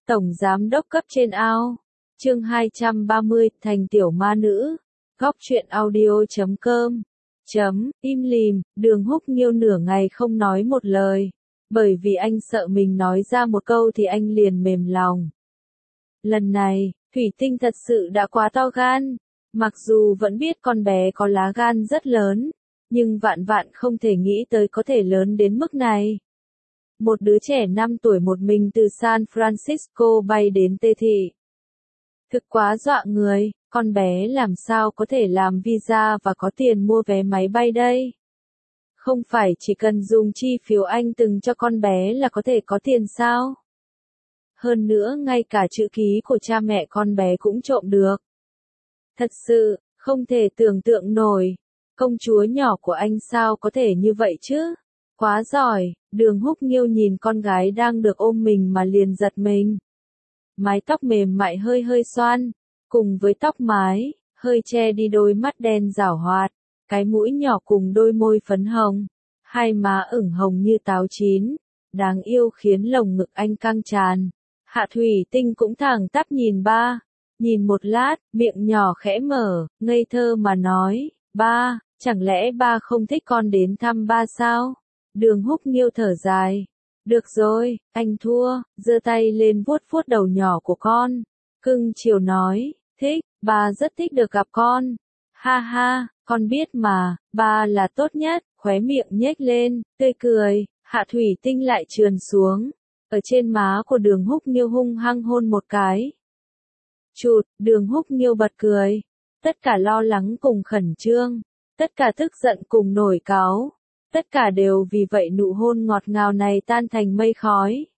Tổng giám đốc cấp trên ao. Chương 230, thành tiểu ma nữ. Góc truyện audio.com. Im lìm, Đường Húc Nghiêu nửa ngày không nói một lời. Bởi vì anh sợ mình nói ra một câu thì anh liền mềm lòng. Lần này, Thủy Tinh thật sự đã quá to gan. Mặc dù vẫn biết con bé có lá gan rất lớn, nhưng vạn vạn không thể nghĩ tới có thể lớn đến mức này. Một đứa trẻ 5 tuổi một mình từ San Francisco bay đến Tê Thị. Thực quá dọa người, con bé làm sao có thể làm visa và có tiền mua vé máy bay đây? Không phải chỉ cần dùng chi phiếu anh từng cho con bé là có thể có tiền sao? Hơn nữa ngay cả chữ ký của cha mẹ con bé cũng trộm được. Thật sự, không thể tưởng tượng nổi. Công chúa nhỏ của anh sao có thể như vậy chứ? Quá giỏi, Đường Húc Nghiêu nhìn con gái đang được ôm mình mà liền giật mình. Mái tóc mềm mại hơi hơi xoăn, cùng với tóc mái, hơi che đi đôi mắt đen giảo hoạt, cái mũi nhỏ cùng đôi môi phấn hồng, hai má ửng hồng như táo chín, đáng yêu khiến lồng ngực anh căng tràn. Hạ Thủy Tinh cũng thẳng tắp nhìn ba, nhìn một lát, miệng nhỏ khẽ mở, ngây thơ mà nói, ba, chẳng lẽ ba không thích con đến thăm ba sao? Đường Húc Nghiêu thở dài. Được rồi, anh thua, giơ tay lên vuốt vuốt đầu nhỏ của con. Cưng chiều nói, thích, ba rất thích được gặp con. Ha ha, con biết mà, ba là tốt nhất, khóe miệng nhếch lên, tươi cười, Hạ Thủy Tinh lại trườn xuống. Ở trên má của Đường Húc Nghiêu hung hăng hôn một cái. Chụt, Đường Húc Nghiêu bật cười. Tất cả lo lắng cùng khẩn trương, tất cả tức giận cùng nổi cáu. Tất cả đều vì vậy nụ hôn ngọt ngào này tan thành mây khói.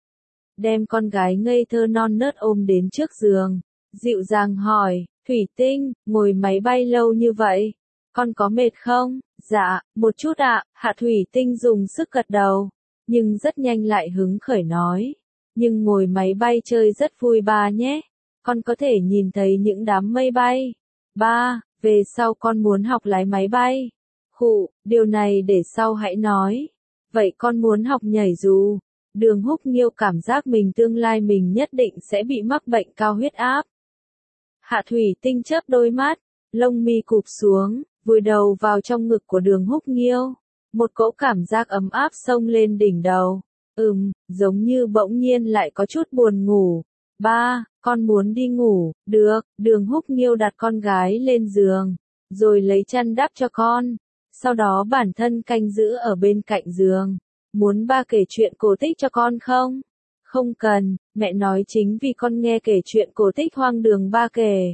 Đem con gái ngây thơ non nớt ôm đến trước giường, dịu dàng hỏi, Thủy Tinh, ngồi máy bay lâu như vậy, con có mệt không? Dạ, một chút ạ, Hạ Thủy Tinh dùng sức gật đầu, nhưng rất nhanh lại hứng khởi nói, nhưng ngồi máy bay chơi rất vui ba nhé, con có thể nhìn thấy những đám mây bay. Ba, về sau con muốn học lái máy bay. Khụ, điều này để sau hãy nói. Vậy con muốn học nhảy dù. Đường Húc Nghiêu cảm giác mình tương lai mình nhất định sẽ bị mắc bệnh cao huyết áp. Hạ Thủy Tinh chớp đôi mắt, lông mi cụp xuống, vùi đầu vào trong ngực của Đường Húc Nghiêu. Một cỗ cảm giác ấm áp xông lên đỉnh đầu. Giống như bỗng nhiên lại có chút buồn ngủ. Ba, con muốn đi ngủ, được, Đường Húc Nghiêu đặt con gái lên giường, rồi lấy chăn đắp cho con. Sau đó bản thân canh giữ ở bên cạnh giường. Muốn ba kể chuyện cổ tích cho con không? Không cần, mẹ nói chính vì con nghe kể chuyện cổ tích hoang đường ba kể.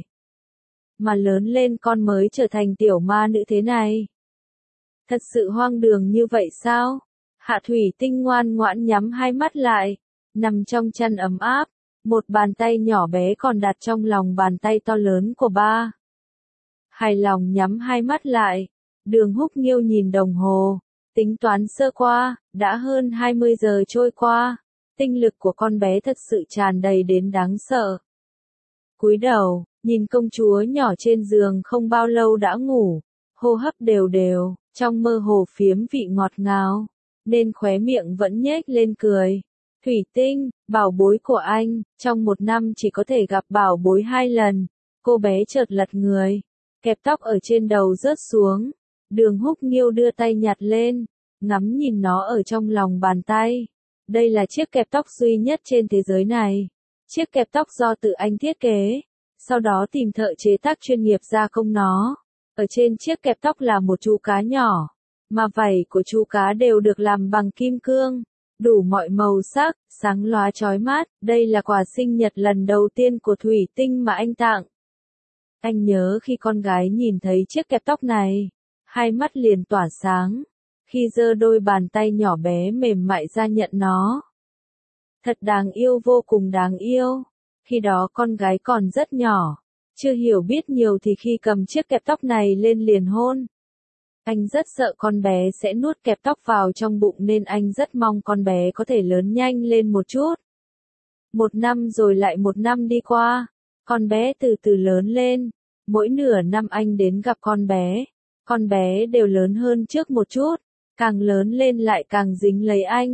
Mà lớn lên con mới trở thành tiểu ma nữ thế này. Thật sự hoang đường như vậy sao? Hạ Thủy Tinh ngoan ngoãn nhắm hai mắt lại, nằm trong chăn ấm áp. Một bàn tay nhỏ bé còn đặt trong lòng bàn tay to lớn của ba. Hài lòng nhắm hai mắt lại. Đường Húc Nghiêu nhìn đồng hồ, tính toán sơ qua, đã hơn 20 giờ trôi qua, tinh lực của con bé thật sự tràn đầy đến đáng sợ. Cúi đầu, nhìn công chúa nhỏ trên giường không bao lâu đã ngủ, hô hấp đều đều, trong mơ hồ phiếm vị ngọt ngào, nên khóe miệng vẫn nhếch lên cười. Thủy Tinh, bảo bối của anh, trong một năm chỉ có thể gặp bảo bối 2 lần, cô bé chợt lật người, kẹp tóc ở trên đầu rớt xuống. Đường Húc Nghiêu đưa tay nhặt lên, ngắm nhìn nó ở trong lòng bàn tay. Đây là chiếc kẹp tóc duy nhất trên thế giới này. Chiếc kẹp tóc do tự anh thiết kế, sau đó tìm thợ chế tác chuyên nghiệp gia công nó. Ở trên chiếc kẹp tóc là một chú cá nhỏ, mà vảy của chú cá đều được làm bằng kim cương, đủ mọi màu sắc, sáng lóa chói mắt. Đây là quà sinh nhật lần đầu tiên của Thủy Tinh mà anh tặng. Anh nhớ khi con gái nhìn thấy chiếc kẹp tóc này, hai mắt liền tỏa sáng, khi giơ đôi bàn tay nhỏ bé mềm mại ra nhận nó. Thật đáng yêu, vô cùng đáng yêu. Khi đó con gái còn rất nhỏ, chưa hiểu biết nhiều thì khi cầm chiếc kẹp tóc này lên liền hôn. Anh rất sợ con bé sẽ nuốt kẹp tóc vào trong bụng nên anh rất mong con bé có thể lớn nhanh lên một chút. Một năm rồi lại một năm đi qua, con bé từ từ lớn lên, mỗi nửa năm anh đến gặp con bé đều lớn hơn trước một chút, càng lớn lên lại càng dính lấy anh,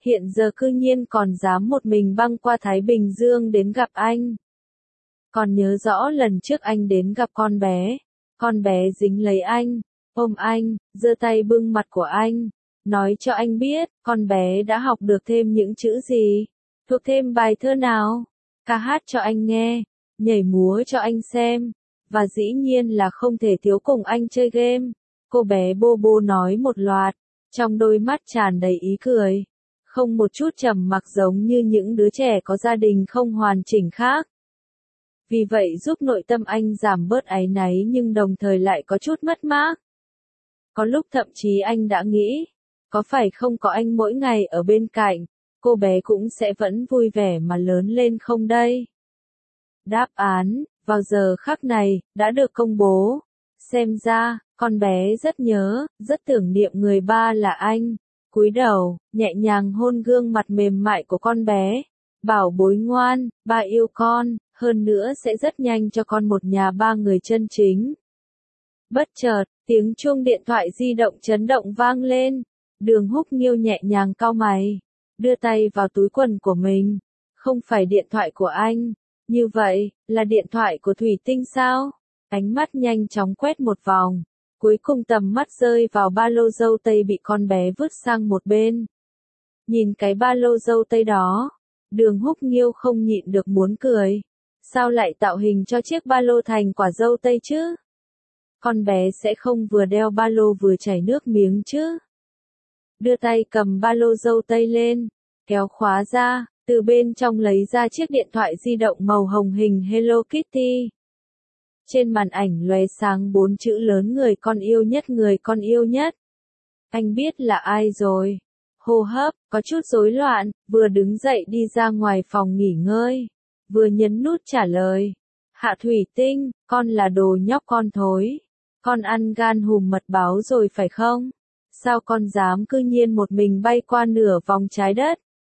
Hiện giờ cư nhiên còn dám một mình băng qua Thái Bình Dương đến gặp anh. Còn nhớ rõ lần trước anh đến gặp con bé dính lấy anh, ôm anh, giơ tay bưng mặt của anh, nói cho anh biết, con bé đã học được thêm những chữ gì, thuộc thêm bài thơ nào, ca hát cho anh nghe, nhảy múa cho anh xem, và dĩ nhiên là không thể thiếu cùng anh chơi game. Cô bé bô bô nói một loạt, trong đôi mắt tràn đầy ý cười, không một chút trầm mặc giống như những đứa trẻ có gia đình không hoàn chỉnh khác. Vì vậy giúp nội tâm anh giảm bớt áy náy nhưng đồng thời lại có chút mất mát. Có lúc thậm chí anh đã nghĩ, có phải không có anh mỗi ngày ở bên cạnh, cô bé cũng sẽ vẫn vui vẻ mà lớn lên không đây? Đáp án, vào giờ khắc này, đã được công bố. Xem ra, con bé rất nhớ, rất tưởng niệm người ba là anh. Cúi đầu, nhẹ nhàng hôn gương mặt mềm mại của con bé. Bảo bối ngoan, ba yêu con, hơn nữa sẽ rất nhanh cho con một nhà ba người chân chính. Bất chợt, tiếng chuông điện thoại di động chấn động vang lên. Đường Húc Nghiêu nhẹ nhàng cau mày, đưa tay vào túi quần của mình. Không phải điện thoại của anh. Như vậy, là điện thoại của Thủy Tinh sao? Ánh mắt nhanh chóng quét một vòng. Cuối cùng tầm mắt rơi vào ba lô dâu tây bị con bé vứt sang một bên. Nhìn cái ba lô dâu tây đó, Đường Húc Nghiêu không nhịn được muốn cười. Sao lại tạo hình cho chiếc ba lô thành quả dâu tây chứ? Con bé sẽ không vừa đeo ba lô vừa chảy nước miếng chứ? Đưa tay cầm ba lô dâu tây lên, kéo khóa ra, từ bên trong lấy ra chiếc điện thoại di động màu hồng hình Hello Kitty. Trên màn ảnh lóe sáng 4 chữ lớn người con yêu nhất người con yêu nhất. Anh biết là ai rồi. Hô hấp, có chút rối loạn, vừa đứng dậy đi ra ngoài phòng nghỉ ngơi. Vừa nhấn nút trả lời. Hạ Thủy Tinh, con là đồ nhóc con thối. Con ăn gan hùm mật báo rồi phải không? Sao con dám cư nhiên một mình bay qua nửa vòng trái đất?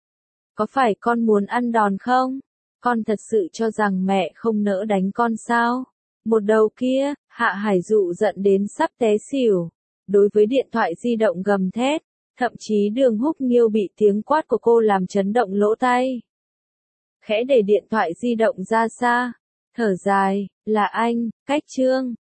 Có phải con muốn ăn đòn không? Con thật sự cho rằng mẹ không nỡ đánh con sao? Một đầu kia, Hạ Hải Dụ giận đến sắp té xỉu. Đối với điện thoại di động gầm thét, thậm chí Đường Húc Nghiêu bị tiếng quát của cô làm chấn động lỗ tai. Khẽ để điện thoại di động ra xa, thở dài, là anh, Cách Trương.